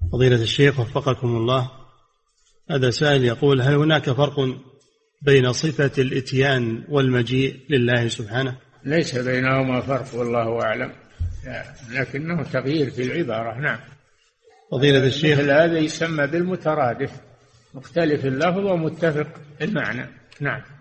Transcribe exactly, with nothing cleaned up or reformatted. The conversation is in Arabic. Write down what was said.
فضيلة الشيخ وفقكم الله، هذا سائل يقول: هل هناك فرق بين صفة الإتيان والمجيء لله سبحانه؟ ليس بينهما فرق والله أعلم، لكنه تغيير في العبارة. نعم. فضيلة الشيخ، مثل هذا يسمى بالمترادف، مختلف اللفظ ومتفق المعنى. نعم.